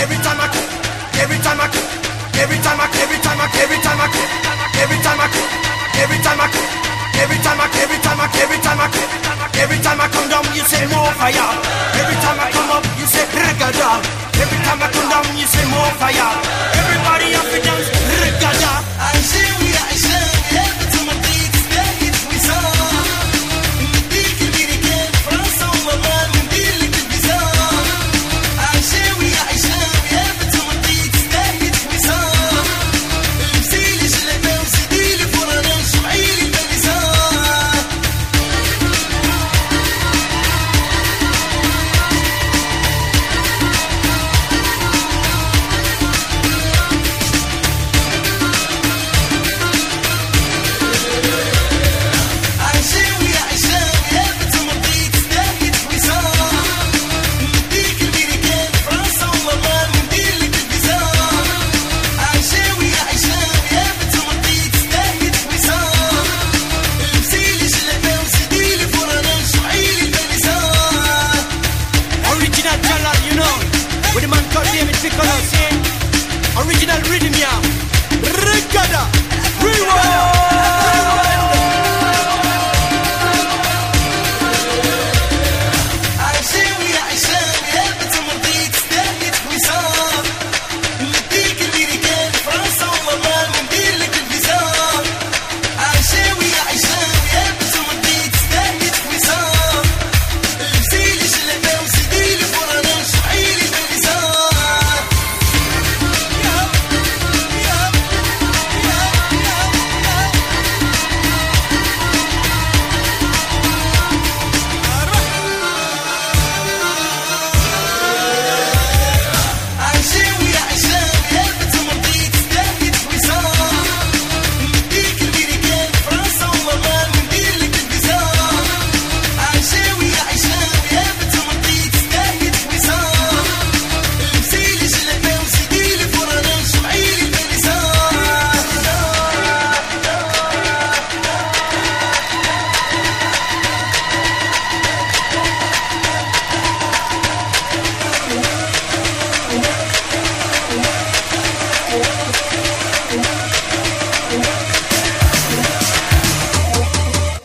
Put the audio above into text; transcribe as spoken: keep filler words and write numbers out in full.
every time I cook, every time I cook, every time I, every time I, every time I cook, every time I cook, every time I cook, every time I, every time I, every time I cook, every time I come down, you say more fire. Every time I come up, you say regada. Every time I come down, you say more fire. Everybody up and dance regada. عايشين ويعيشان هابط ومديك ستاهل وصار مديك البريكان فرنسا وماما مديلك البيزار عايشين ويعيشان هابط ومديك ستاهل وصار لبسيلي جلابة وزيديلي فرانا وشمعيلي الباليزار عايشين ويعيشان هابط ومديك ستاهل وصار مديك البريكان فرنسا وماما مديلك البيزار عايشين ويعيشان هابط ومديك ستاهل وصار لبسيلي جلابة وزيديلي فرانا وشمعيلي الباليزار Original Jalal, you know, with the man called David Piccolo, see? Original rhythm,